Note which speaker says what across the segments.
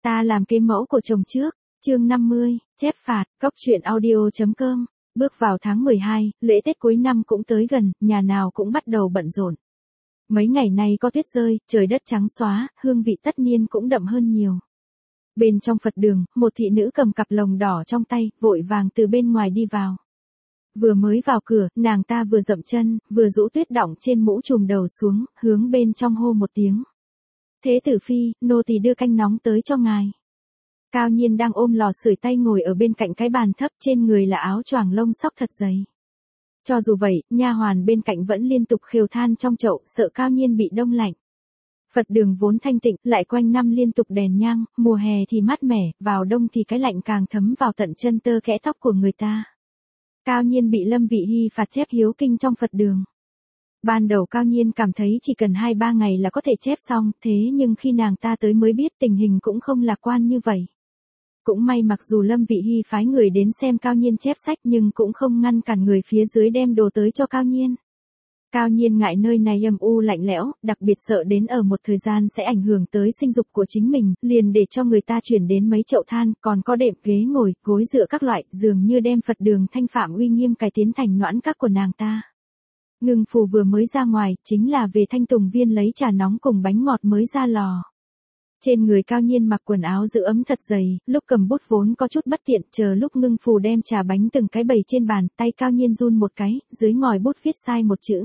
Speaker 1: Ta làm kế mẫu của chồng trước, chương 50, chép phạt, cóc truyện audio.com. Bước vào tháng 12, lễ Tết cuối năm cũng tới gần, nhà nào cũng bắt đầu bận rộn. Mấy ngày nay có tuyết rơi, trời đất trắng xóa, hương vị tất niên cũng đậm hơn nhiều. Bên trong Phật đường, một thị nữ cầm cặp lồng đỏ trong tay, vội vàng từ bên ngoài đi vào. Vừa mới vào cửa, nàng ta vừa dậm chân, vừa rũ tuyết đọng trên mũ trùm đầu xuống, hướng bên trong hô một tiếng. Thế tử phi, nô tỳ đưa canh nóng tới cho ngài. Cao Nhiên đang ôm lò sưởi tay ngồi ở bên cạnh cái bàn thấp, trên người là áo choàng lông sóc thật dày. Cho dù vậy, nha hoàn bên cạnh vẫn liên tục khều than trong chậu, sợ Cao Nhiên bị đông lạnh. Phật đường vốn thanh tịnh, lại quanh năm liên tục đèn nhang, mùa hè thì mát mẻ, vào đông thì cái lạnh càng thấm vào tận chân tơ kẽ tóc của người ta. Cao Nhiên bị Lâm Vị Hy phạt chép hiếu kinh trong Phật đường. Ban đầu Cao Nhiên cảm thấy chỉ cần 2-3 ngày là có thể chép xong, thế nhưng khi nàng ta tới mới biết tình hình cũng không lạc quan như vậy. Cũng may mặc dù Lâm Vị Hy phái người đến xem Cao Nhiên chép sách nhưng cũng không ngăn cản người phía dưới đem đồ tới cho Cao Nhiên. Cao Nhiên ngại nơi này âm u lạnh lẽo, đặc biệt sợ đến ở một thời gian sẽ ảnh hưởng tới sinh dục của chính mình, liền để cho người ta chuyển đến mấy chậu than, còn có đệm ghế ngồi, gối dựa các loại, dường như đem Phật đường thanh phạm uy nghiêm cải tiến thành noãn các của nàng ta. Ngưng phù vừa mới ra ngoài, chính là về Thanh Tùng Viên lấy trà nóng cùng bánh ngọt mới ra lò. Trên người Cao Nhiên mặc quần áo giữ ấm thật dày, lúc cầm bút vốn có chút bất tiện, chờ lúc Ngưng phù đem trà bánh từng cái bày trên bàn, tay Cao Nhiên run một cái, dưới ngòi bút viết sai một chữ.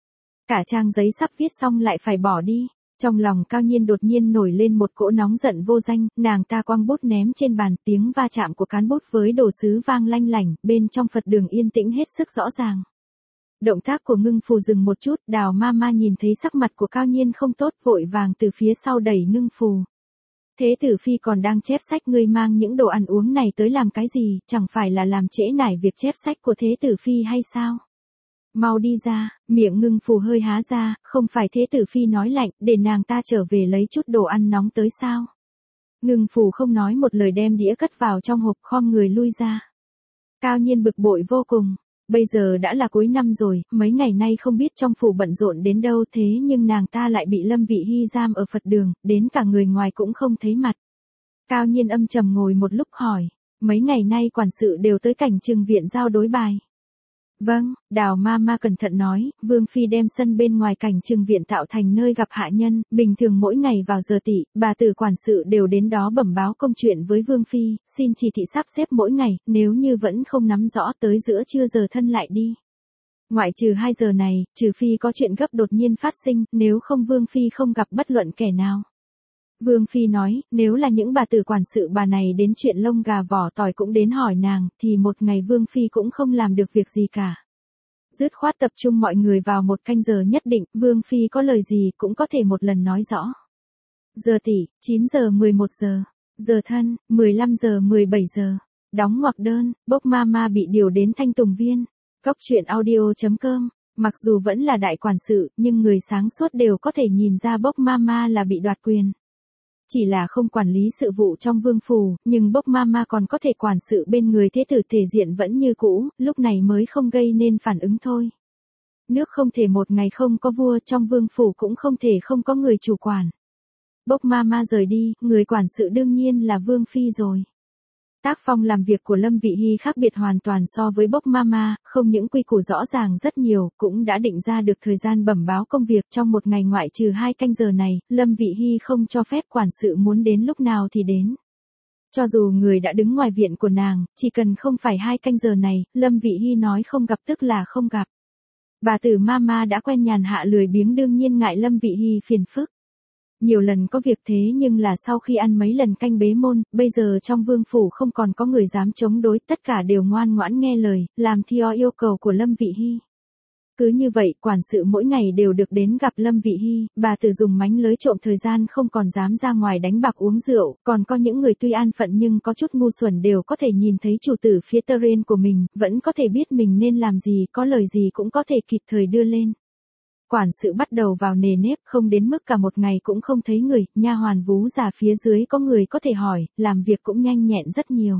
Speaker 1: Cả trang giấy sắp viết xong lại phải bỏ đi. Trong lòng Cao Nhiên đột nhiên nổi lên một cỗ nóng giận vô danh, nàng ta quăng bút ném trên bàn, tiếng va chạm của cán bút với đồ sứ vang lanh lảnh, bên trong Phật đường yên tĩnh hết sức rõ ràng. Động tác của Ngưng phù dừng một chút, Đào ma ma nhìn thấy sắc mặt của Cao Nhiên không tốt, vội vàng từ phía sau đẩy Ngưng phù. Thế tử phi còn đang chép sách, ngươi mang những đồ ăn uống này tới làm cái gì, chẳng phải là làm trễ nải việc chép sách của thế tử phi hay sao? Mau đi ra, miệng Ngưng phù hơi há ra, không phải thế tử phi nói lạnh, để nàng ta trở về lấy chút đồ ăn nóng tới sao? Ngưng phù không nói một lời đem đĩa cất vào trong hộp, khom người lui ra. Cao Nhiên bực bội vô cùng. Bây giờ đã là cuối năm rồi, mấy ngày nay không biết trong phủ bận rộn đến đâu, thế nhưng nàng ta lại bị Lâm Vị Hy giam ở Phật đường, đến cả người ngoài cũng không thấy mặt. Cao Nhiên âm trầm ngồi một lúc hỏi, mấy ngày nay quản sự đều tới cảnh trừng viện giao đối bài. Vâng, Đào ma ma cẩn thận nói, Vương Phi đem sân bên ngoài cảnh trừng viện tạo thành nơi gặp hạ nhân, bình thường mỗi ngày vào giờ tỵ, bà tử quản sự đều đến đó bẩm báo công chuyện với Vương Phi, xin chỉ thị sắp xếp mỗi ngày, nếu như vẫn không nắm rõ tới giữa trưa giờ thân lại đi. Ngoại trừ 2 giờ này, trừ phi có chuyện gấp đột nhiên phát sinh, nếu không Vương Phi không gặp bất luận kẻ nào. Vương Phi nói, nếu là những bà tử quản sự bà này đến chuyện lông gà vỏ tỏi cũng đến hỏi nàng, thì một ngày Vương Phi cũng không làm được việc gì cả. Dứt khoát tập trung mọi người vào một canh giờ nhất định, Vương Phi có lời gì cũng có thể một lần nói rõ. Giờ tỵ, 9 giờ 11 giờ. Giờ thân, 15 giờ 17 giờ. Đóng ngoặc đơn, bốc ma ma bị điều đến Thanh Tùng Viên. Cóc truyện audio.com. Mặc dù vẫn là đại quản sự, nhưng người sáng suốt đều có thể nhìn ra bốc ma ma là bị đoạt quyền. Chỉ là không quản lý sự vụ trong vương phủ, nhưng bốc ma ma còn có thể quản sự bên người thế tử thể diện vẫn như cũ, lúc này mới không gây nên phản ứng thôi. Nước không thể một ngày không có vua, trong vương phủ cũng không thể không có người chủ quản. Bốc ma ma rời đi, người quản sự đương nhiên là Vương Phi rồi. Tác phong làm việc của Lâm Vị Hy khác biệt hoàn toàn so với bốc ma ma, không những quy củ rõ ràng rất nhiều, cũng đã định ra được thời gian bẩm báo công việc trong một ngày ngoại trừ 2 canh giờ này, Lâm Vị Hy không cho phép quản sự muốn đến lúc nào thì đến. Cho dù người đã đứng ngoài viện của nàng, chỉ cần không phải 2 canh giờ này, Lâm Vị Hy nói không gặp tức là không gặp. Bà tử Mama đã quen nhàn hạ lười biếng đương nhiên ngại Lâm Vị Hy phiền phức. Nhiều lần có việc thế nhưng là sau khi ăn mấy lần canh bế môn, bây giờ trong vương phủ không còn có người dám chống đối, tất cả đều ngoan ngoãn nghe lời, làm theo yêu cầu của Lâm Vị Hy. Cứ như vậy, quản sự mỗi ngày đều được đến gặp Lâm Vị Hy, bà tử dùng mánh lới trộm thời gian không còn dám ra ngoài đánh bạc uống rượu, còn có những người tuy an phận nhưng có chút ngu xuẩn đều có thể nhìn thấy chủ tử phía terrain của mình, vẫn có thể biết mình nên làm gì, có lời gì cũng có thể kịp thời đưa lên. Quản sự bắt đầu vào nề nếp, không đến mức cả một ngày cũng không thấy người, nha hoàn vú già phía dưới có người có thể hỏi, làm việc cũng nhanh nhẹn rất nhiều.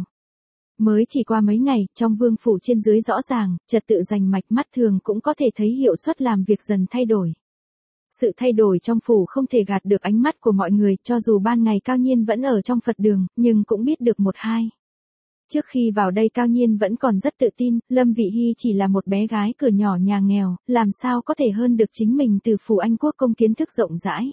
Speaker 1: Mới chỉ qua mấy ngày, trong vương phủ trên dưới rõ ràng, trật tự rành mạch mắt thường cũng có thể thấy hiệu suất làm việc dần thay đổi. Sự thay đổi trong phủ không thể gạt được ánh mắt của mọi người, cho dù ban ngày Cao Nhiên vẫn ở trong Phật đường, nhưng cũng biết được một hai. Trước khi vào đây Cao Nhiên vẫn còn rất tự tin, Lâm Vị Hy chỉ là một bé gái cửa nhỏ nhà nghèo, làm sao có thể hơn được chính mình từ phủ Anh Quốc công kiến thức rộng rãi.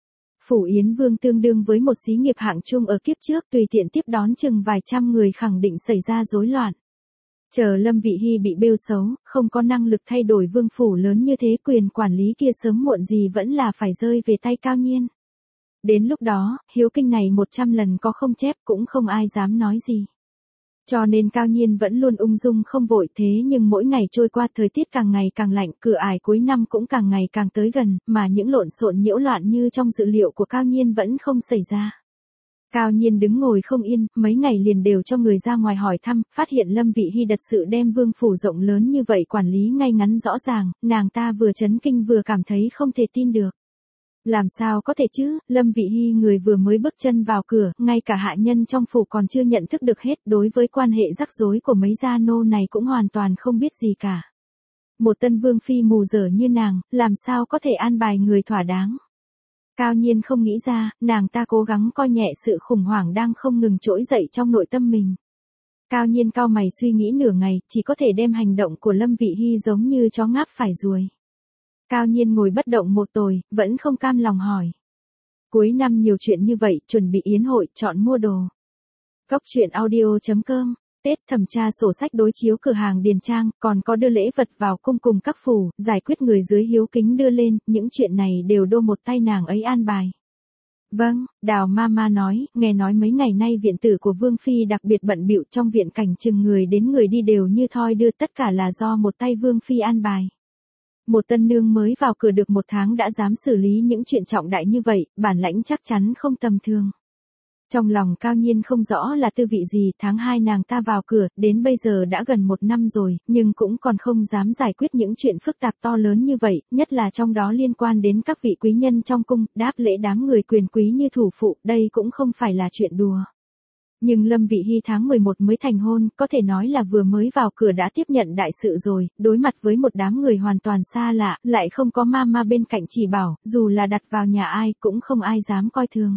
Speaker 1: Phủ Yến Vương tương đương với một xí nghiệp hạng trung ở kiếp trước, tùy tiện tiếp đón chừng vài trăm người khẳng định xảy ra rối loạn. Chờ Lâm Vị Hy bị bêu xấu, không có năng lực thay đổi vương phủ lớn như thế, quyền quản lý kia sớm muộn gì vẫn là phải rơi về tay Cao Nhiên. Đến lúc đó, hiếu kinh này 100 lần có không chép cũng không ai dám nói gì. Cho nên Cao Nhiên vẫn luôn ung dung không vội, thế nhưng mỗi ngày trôi qua thời tiết càng ngày càng lạnh, cửa ải cuối năm cũng càng ngày càng tới gần, mà những lộn xộn nhiễu loạn như trong dự liệu của Cao Nhiên vẫn không xảy ra. Cao Nhiên đứng ngồi không yên, mấy ngày liền đều cho người ra ngoài hỏi thăm, phát hiện Lâm Vị Hy thật sự đem vương phủ rộng lớn như vậy quản lý ngay ngắn rõ ràng, nàng ta vừa chấn kinh vừa cảm thấy không thể tin được. Làm sao có thể chứ, Lâm Vị Hy người vừa mới bước chân vào cửa, ngay cả hạ nhân trong phủ còn chưa nhận thức được hết, đối với quan hệ rắc rối của mấy gia nô này cũng hoàn toàn không biết gì cả. Một tân vương phi mù dở như nàng, làm sao có thể an bài người thỏa đáng. Cao Nhiên không nghĩ ra, nàng ta cố gắng coi nhẹ sự khủng hoảng đang không ngừng trỗi dậy trong nội tâm mình. Cao Nhiên cau mày suy nghĩ nửa ngày, chỉ có thể đem hành động của Lâm Vị Hy giống như chó ngáp phải ruồi. Cao Nhiên ngồi bất động một hồi, vẫn không cam lòng hỏi. Cuối năm nhiều chuyện như vậy, chuẩn bị yến hội, chọn mua đồ. Góc truyện audio.com, Tết thẩm tra sổ sách đối chiếu cửa hàng điền trang, còn có đưa lễ vật vào cung cùng các phủ, giải quyết người dưới hiếu kính đưa lên, những chuyện này đều đô một tay nàng ấy an bài. Vâng, Đào Mama nói, nghe nói mấy ngày nay viện tử của Vương Phi đặc biệt bận bịu, trong viện cảnh chừng người đến người đi đều như thoi đưa, tất cả là do một tay Vương Phi an bài. Một tân nương mới vào cửa được 1 tháng đã dám xử lý những chuyện trọng đại như vậy, bản lãnh chắc chắn không tầm thường. Trong lòng Cao Nhiên không rõ là tư vị gì, tháng 2 nàng ta vào cửa, đến bây giờ đã gần 1 năm rồi, nhưng cũng còn không dám giải quyết những chuyện phức tạp to lớn như vậy, nhất là trong đó liên quan đến các vị quý nhân trong cung, đáp lễ đám người quyền quý như thủ phụ, đây cũng không phải là chuyện đùa. Nhưng Lâm Vị Hy tháng 11 mới thành hôn, có thể nói là vừa mới vào cửa đã tiếp nhận đại sự rồi, đối mặt với một đám người hoàn toàn xa lạ, lại không có mama bên cạnh chỉ bảo, dù là đặt vào nhà ai cũng không ai dám coi thường.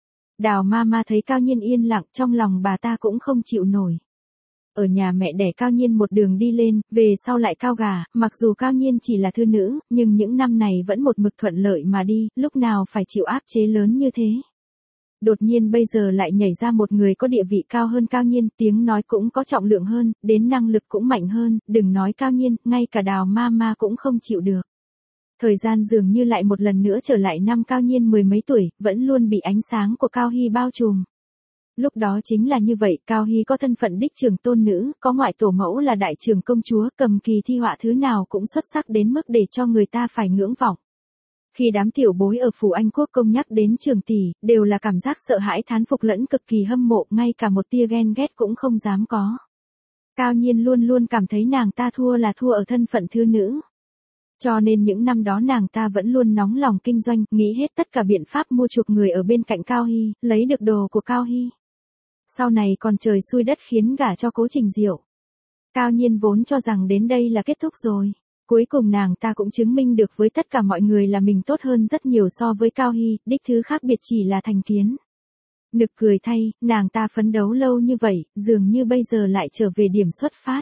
Speaker 1: Đào Mama thấy Cao Nhiên yên lặng, trong lòng bà ta cũng không chịu nổi. Ở nhà mẹ đẻ Cao Nhiên một đường đi lên, về sau lại cao gà, mặc dù Cao Nhiên chỉ là thư nữ, nhưng những năm này vẫn một mực thuận lợi mà đi, lúc nào phải chịu áp chế lớn như thế. Đột nhiên bây giờ lại nhảy ra một người có địa vị cao hơn Cao Nhiên, tiếng nói cũng có trọng lượng hơn, đến năng lực cũng mạnh hơn, đừng nói Cao Nhiên, ngay cả Đào Mama cũng không chịu được. Thời gian dường như lại một lần nữa trở lại năm Cao Nhiên 10 mấy tuổi, vẫn luôn bị ánh sáng của Cao Hy bao trùm. Lúc đó chính là như vậy, Cao Hy có thân phận đích trưởng tôn nữ, có ngoại tổ mẫu là đại trưởng công chúa, cầm kỳ thi họa thứ nào cũng xuất sắc đến mức để cho người ta phải ngưỡng vọng. Khi đám tiểu bối ở phủ Anh Quốc công nhắc đến Trường tỷ, đều là cảm giác sợ hãi thán phục lẫn cực kỳ hâm mộ, ngay cả một tia ghen ghét cũng không dám có. Cao Nhiên luôn luôn cảm thấy nàng ta thua là thua ở thân phận thư nữ. Cho nên những năm đó nàng ta vẫn luôn nóng lòng kinh doanh, nghĩ hết tất cả biện pháp mua chuộc người ở bên cạnh Cao Hy, lấy được đồ của Cao Hy. Sau này còn trời xui đất khiến gả cho Cố Trình Diệu. Cao Nhiên vốn cho rằng đến đây là kết thúc rồi. Cuối cùng nàng ta cũng chứng minh được với tất cả mọi người là mình tốt hơn rất nhiều so với Cao Hy, đích thứ khác biệt chỉ là thành kiến. Nực cười thay, nàng ta phấn đấu lâu như vậy, dường như bây giờ lại trở về điểm xuất phát.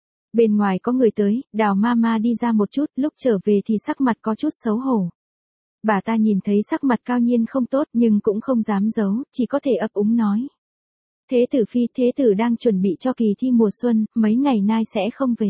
Speaker 1: Bên ngoài có người tới, Đào Mama đi ra một chút, lúc trở về thì sắc mặt có chút xấu hổ. Bà ta nhìn thấy sắc mặt Cao Nhiên không tốt nhưng cũng không dám giấu, chỉ có thể ấp úng nói. Thế tử đang chuẩn bị cho kỳ thi mùa xuân, mấy ngày nay sẽ không về.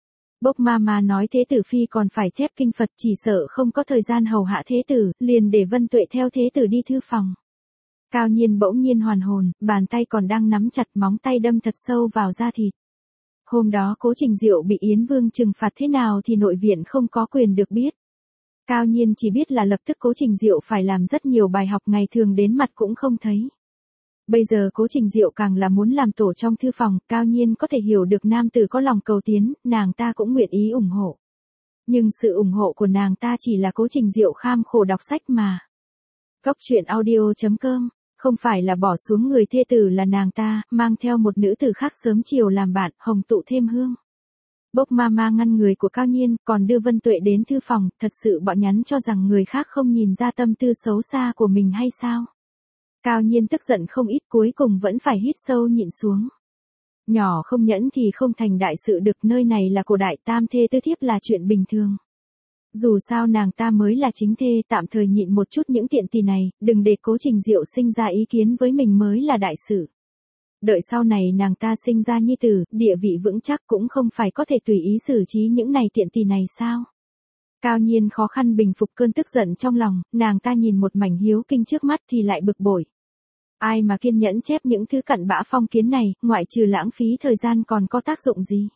Speaker 1: Bốc Mama nói thế tử phi còn phải chép kinh Phật, chỉ sợ không có thời gian hầu hạ thế tử, liền để Vân Tuệ theo thế tử đi thư phòng. Cao Nhiên bỗng nhiên hoàn hồn, bàn tay còn đang nắm chặt, móng tay đâm thật sâu vào da thịt. Hôm đó Cố Trình Diệu bị Yến Vương trừng phạt thế nào thì nội viện không có quyền được biết. Cao Nhiên chỉ biết là lập tức Cố Trình Diệu phải làm rất nhiều bài học, ngày thường đến mặt cũng không thấy. Bây giờ Cố Trình Diệu càng là muốn làm tổ trong thư phòng, Cao Nhiên có thể hiểu được nam tử có lòng cầu tiến, nàng ta cũng nguyện ý ủng hộ. Nhưng sự ủng hộ của nàng ta chỉ là Cố Trình Diệu kham khổ đọc sách mà. Góc truyện audio.com, không phải là bỏ xuống người thê tử là nàng ta, mang theo một nữ tử khác sớm chiều làm bạn, hồng tụ thêm hương. Bốc mama ngăn người của Cao Nhiên, còn đưa Vân Tuệ đến thư phòng, thật sự bọn nhắn cho rằng người khác không nhìn ra tâm tư xấu xa của mình hay sao? Cao Nhiên tức giận không ít, cuối cùng vẫn phải hít sâu nhịn xuống. Nhỏ không nhẫn thì không thành đại sự được, nơi này là cổ đại, tam thê tứ thiếp là chuyện bình thường. Dù sao nàng ta mới là chính thê, tạm thời nhịn một chút những tiện tì này, đừng để Cố Trình Diệu sinh ra ý kiến với mình mới là đại sự. Đợi sau này nàng ta sinh ra nhi tử, địa vị vững chắc cũng không phải có thể tùy ý xử trí những này tiện tì này sao? Cao Nhiên khó khăn bình phục cơn tức giận trong lòng, nàng ta nhìn một mảnh hiếu kinh trước mắt thì lại bực bội. Ai mà kiên nhẫn chép những thứ cặn bã phong kiến này, ngoại trừ lãng phí thời gian còn có tác dụng gì?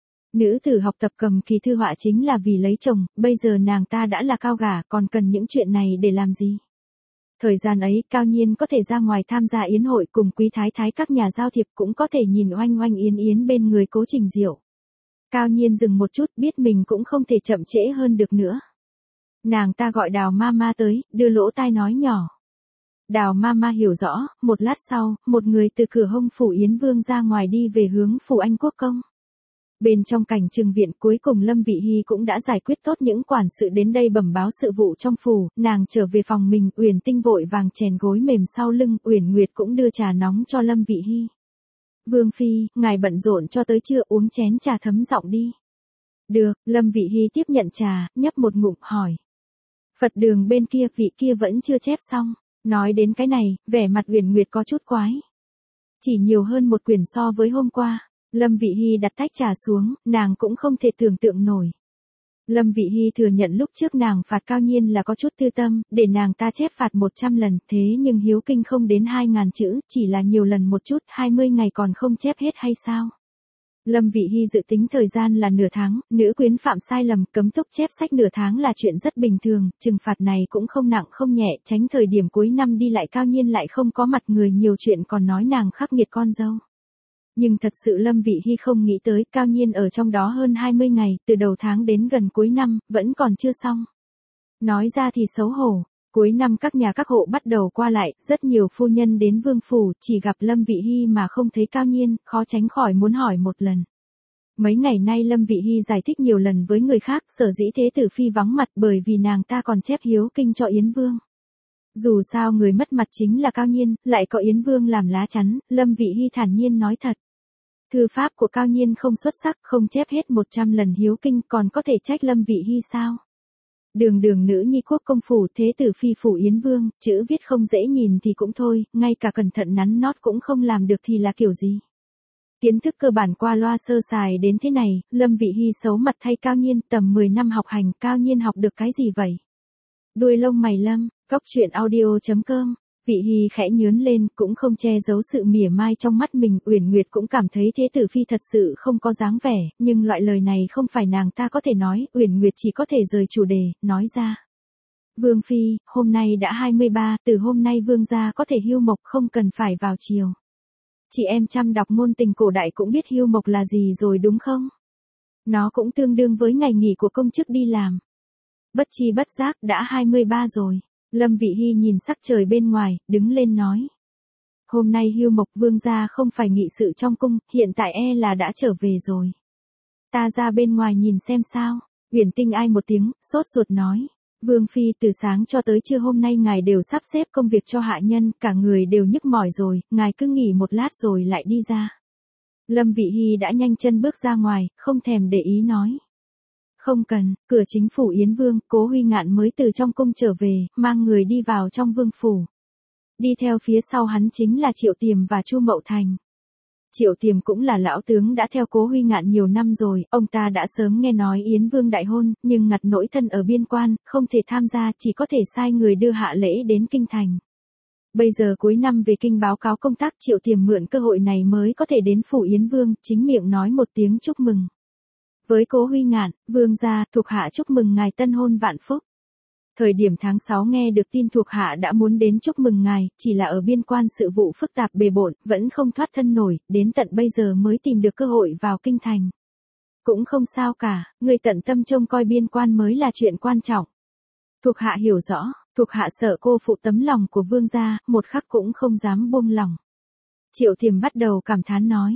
Speaker 1: Nữ tử học tập cầm kỳ thư họa chính là vì lấy chồng, bây giờ nàng ta đã là cao gả, còn cần những chuyện này để làm gì? Thời gian ấy, Cao Nhiên có thể ra ngoài tham gia yến hội cùng quý thái thái các nhà giao thiệp, cũng có thể nhìn oanh oanh yến yến bên người Cố Trình Diệu. Cao Nhiên dừng một chút, biết mình cũng không thể chậm trễ hơn được nữa. Nàng ta gọi Đào Mama tới, đưa lỗ tai nói nhỏ. Đào Mama hiểu rõ, một lát sau, một người từ cửa hông phủ Yến Vương ra ngoài đi về hướng phủ Anh Quốc Công. Bên trong cảnh trừng viện, cuối cùng Lâm Vị Hy cũng đã giải quyết tốt những quản sự đến đây bẩm báo sự vụ trong phủ, nàng trở về phòng mình, Uyển Tinh vội vàng chèn gối mềm sau lưng, Uyển Nguyệt cũng đưa trà nóng cho Lâm Vị Hy. Vương phi, ngài bận rộn cho tới trưa, uống chén trà thấm giọng đi. Được, Lâm Vị Hy tiếp nhận trà, nhấp một ngụm, hỏi. Phật đường bên kia, vị kia vẫn chưa chép xong. Nói đến cái này, vẻ mặt Uyển Nguyệt có chút quái. Chỉ nhiều hơn một quyển so với hôm qua. Lâm Vị Hy đặt tách trà xuống, nàng cũng không thể tưởng tượng nổi. Lâm Vị Hy thừa nhận lúc trước nàng phạt Cao Nhiên là có chút tư tâm, để nàng ta chép phạt 100 lần, thế nhưng hiếu kinh không đến 2.000 chữ, chỉ là nhiều lần một chút, 20 ngày còn không chép hết hay sao? Lâm Vị Hy dự tính thời gian là nửa tháng, nữ quyến phạm sai lầm, cấm túc chép sách nửa tháng là chuyện rất bình thường, trừng phạt này cũng không nặng không nhẹ, tránh thời điểm cuối năm đi lại Cao Nhiên lại không có mặt người nhiều chuyện còn nói nàng khắc nghiệt con dâu. Nhưng thật sự Lâm Vị Hy không nghĩ tới, Cao Nhiên ở trong đó hơn 20 ngày, từ đầu tháng đến gần cuối năm, vẫn còn chưa xong. Nói ra thì xấu hổ, cuối năm các nhà các hộ bắt đầu qua lại, rất nhiều phu nhân đến vương phủ, chỉ gặp Lâm Vị Hy mà không thấy Cao Nhiên, khó tránh khỏi muốn hỏi một lần. Mấy ngày nay Lâm Vị Hy giải thích nhiều lần với người khác, sở dĩ thế tử phi vắng mặt bởi vì nàng ta còn chép hiếu kinh cho Yến Vương. Dù sao người mất mặt chính là Cao Nhiên, lại có Yến Vương làm lá chắn, Lâm Vị Hy thản nhiên nói thật. Thư pháp của Cao Nhiên không xuất sắc, không chép hết 100 lần hiếu kinh, còn có thể trách Lâm Vị Hy sao? Đường đường nữ nhi quốc công phủ, thế tử phi phủ Yến Vương, chữ viết không dễ nhìn thì cũng thôi, ngay cả cẩn thận nắn nót cũng không làm được thì là kiểu gì? Kiến thức cơ bản qua loa sơ sài đến thế này, Lâm Vị Hy xấu mặt thay Cao Nhiên, tầm 10 năm học hành, Cao Nhiên học được cái gì vậy? Đuôi lông mày Lâm, Cóc Truyện Audio.com. Vị Hy khẽ nhướn lên, cũng không che giấu sự mỉa mai trong mắt mình, Uyển Nguyệt cũng cảm thấy thế tử phi thật sự không có dáng vẻ, nhưng loại lời này không phải nàng ta có thể nói, Uyển Nguyệt chỉ có thể rời chủ đề, nói ra. Vương phi, hôm nay đã 23, từ hôm nay vương gia có thể hưu mộc không cần phải vào chiều. Chị em chăm đọc ngôn tình cổ đại cũng biết hưu mộc là gì rồi đúng không? Nó cũng tương đương với ngày nghỉ của công chức đi làm. Bất chi bất giác đã 23 rồi. Lâm Vị Hy nhìn sắc trời bên ngoài, đứng lên nói. Hôm nay hưu mộc vương gia không phải nghị sự trong cung, hiện tại là đã trở về rồi. Ta ra bên ngoài nhìn xem sao. Uyển Tinh ai một tiếng, sốt ruột nói. Vương phi, từ sáng cho tới trưa hôm nay ngài đều sắp xếp công việc cho hạ nhân, cả người đều nhức mỏi rồi, ngài cứ nghỉ một lát rồi lại đi ra. Lâm Vị Hy đã nhanh chân bước ra ngoài, không thèm để ý nói. Không cần, cửa chính phủ Yến Vương, Cố Huy Ngạn mới từ trong cung trở về, mang người đi vào trong vương phủ. Đi theo phía sau hắn chính là Triệu Tiềm và Chu Mậu Thành. Triệu Tiềm cũng là lão tướng đã theo Cố Huy Ngạn nhiều năm rồi, ông ta đã sớm nghe nói Yến Vương đại hôn, nhưng ngặt nỗi thân ở biên quan, không thể tham gia, chỉ có thể sai người đưa hạ lễ đến kinh thành. Bây giờ cuối năm về kinh báo cáo công tác, Triệu Tiềm mượn cơ hội này mới có thể đến phủ Yến Vương, chính miệng nói một tiếng chúc mừng. Với Cố Huy Ngạn, vương gia, thuộc hạ chúc mừng ngài tân hôn vạn phúc. Thời điểm tháng 6 nghe được tin thuộc hạ đã muốn đến chúc mừng ngài, chỉ là ở biên quan sự vụ phức tạp bề bộn, vẫn không thoát thân nổi, đến tận bây giờ mới tìm được cơ hội vào kinh thành. Cũng không sao cả, người tận tâm trông coi biên quan mới là chuyện quan trọng. Thuộc hạ hiểu rõ, thuộc hạ sợ cô phụ tấm lòng của vương gia, một khắc cũng không dám buông lòng. Triệu Tiềm bắt đầu cảm thán nói.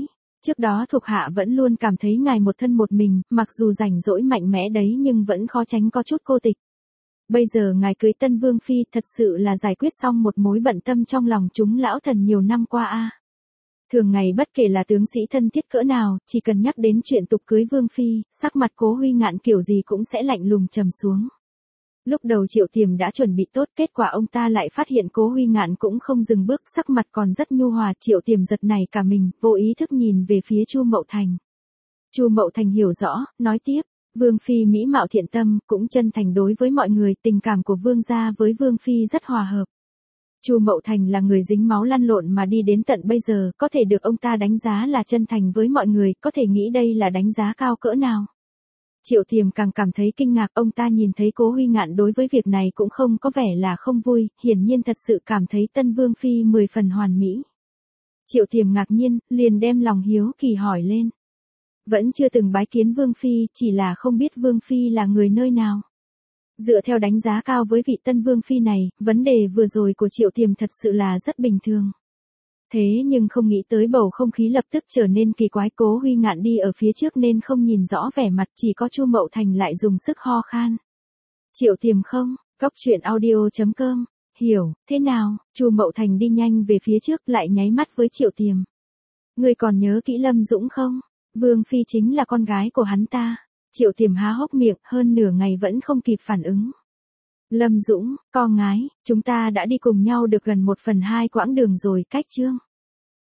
Speaker 1: Trước đó thuộc hạ vẫn luôn cảm thấy ngài một thân một mình, mặc dù rảnh rỗi mạnh mẽ đấy nhưng vẫn khó tránh có chút cô tịch. Bây giờ ngài cưới Tân Vương Phi thật sự là giải quyết xong một mối bận tâm trong lòng chúng lão thần nhiều năm qua a. Thường ngày bất kể là tướng sĩ thân thiết cỡ nào, chỉ cần nhắc đến chuyện tục cưới Vương Phi, sắc mặt Cố Huy Ngạn kiểu gì cũng sẽ lạnh lùng trầm xuống. Lúc đầu Triệu Tiềm đã chuẩn bị tốt, kết quả ông ta lại phát hiện Cố Huy Ngạn cũng không dừng bước, sắc mặt còn rất nhu hòa. Triệu Tiềm giật nảy cả mình, vô ý thức nhìn về phía Chu Mậu Thành. Chu Mậu Thành hiểu rõ, nói tiếp, Vương Phi mỹ mạo thiện tâm, cũng chân thành đối với mọi người, tình cảm của Vương gia với Vương Phi rất hòa hợp. Chu Mậu Thành là người dính máu lăn lộn mà đi đến tận bây giờ, có thể được ông ta đánh giá là chân thành với mọi người, có thể nghĩ đây là đánh giá cao cỡ nào. Triệu Tiềm càng cảm thấy kinh ngạc, ông ta nhìn thấy Cố Huy Ngạn đối với việc này cũng không có vẻ là không vui, hiển nhiên thật sự cảm thấy Tân Vương Phi 10 phần hoàn mỹ. Triệu Tiềm ngạc nhiên, liền đem lòng hiếu kỳ hỏi lên. Vẫn chưa từng bái kiến Vương Phi, chỉ là không biết Vương Phi là người nơi nào. Dựa theo đánh giá cao với vị Tân Vương Phi này, vấn đề vừa rồi của Triệu Tiềm thật sự là rất bình thường. Thế nhưng không nghĩ tới bầu không khí lập tức trở nên kỳ quái. Cố Huy Ngạn đi ở phía trước nên không nhìn rõ vẻ mặt, chỉ có Chu Mậu Thành lại dùng sức ho khan. Triệu Tiềm không, coctruyện.audio.com, hiểu, thế nào? Chu Mậu Thành đi nhanh về phía trước lại nháy mắt với Triệu Tiềm. Ngươi còn nhớ kỹ Lâm Dũng không? Vương Phi chính là con gái của hắn ta. Triệu Tiềm há hốc miệng, hơn nửa ngày vẫn không kịp phản ứng. Lâm Dũng, con gái, chúng ta đã đi cùng nhau được gần 1/2 quãng đường rồi, cách chương.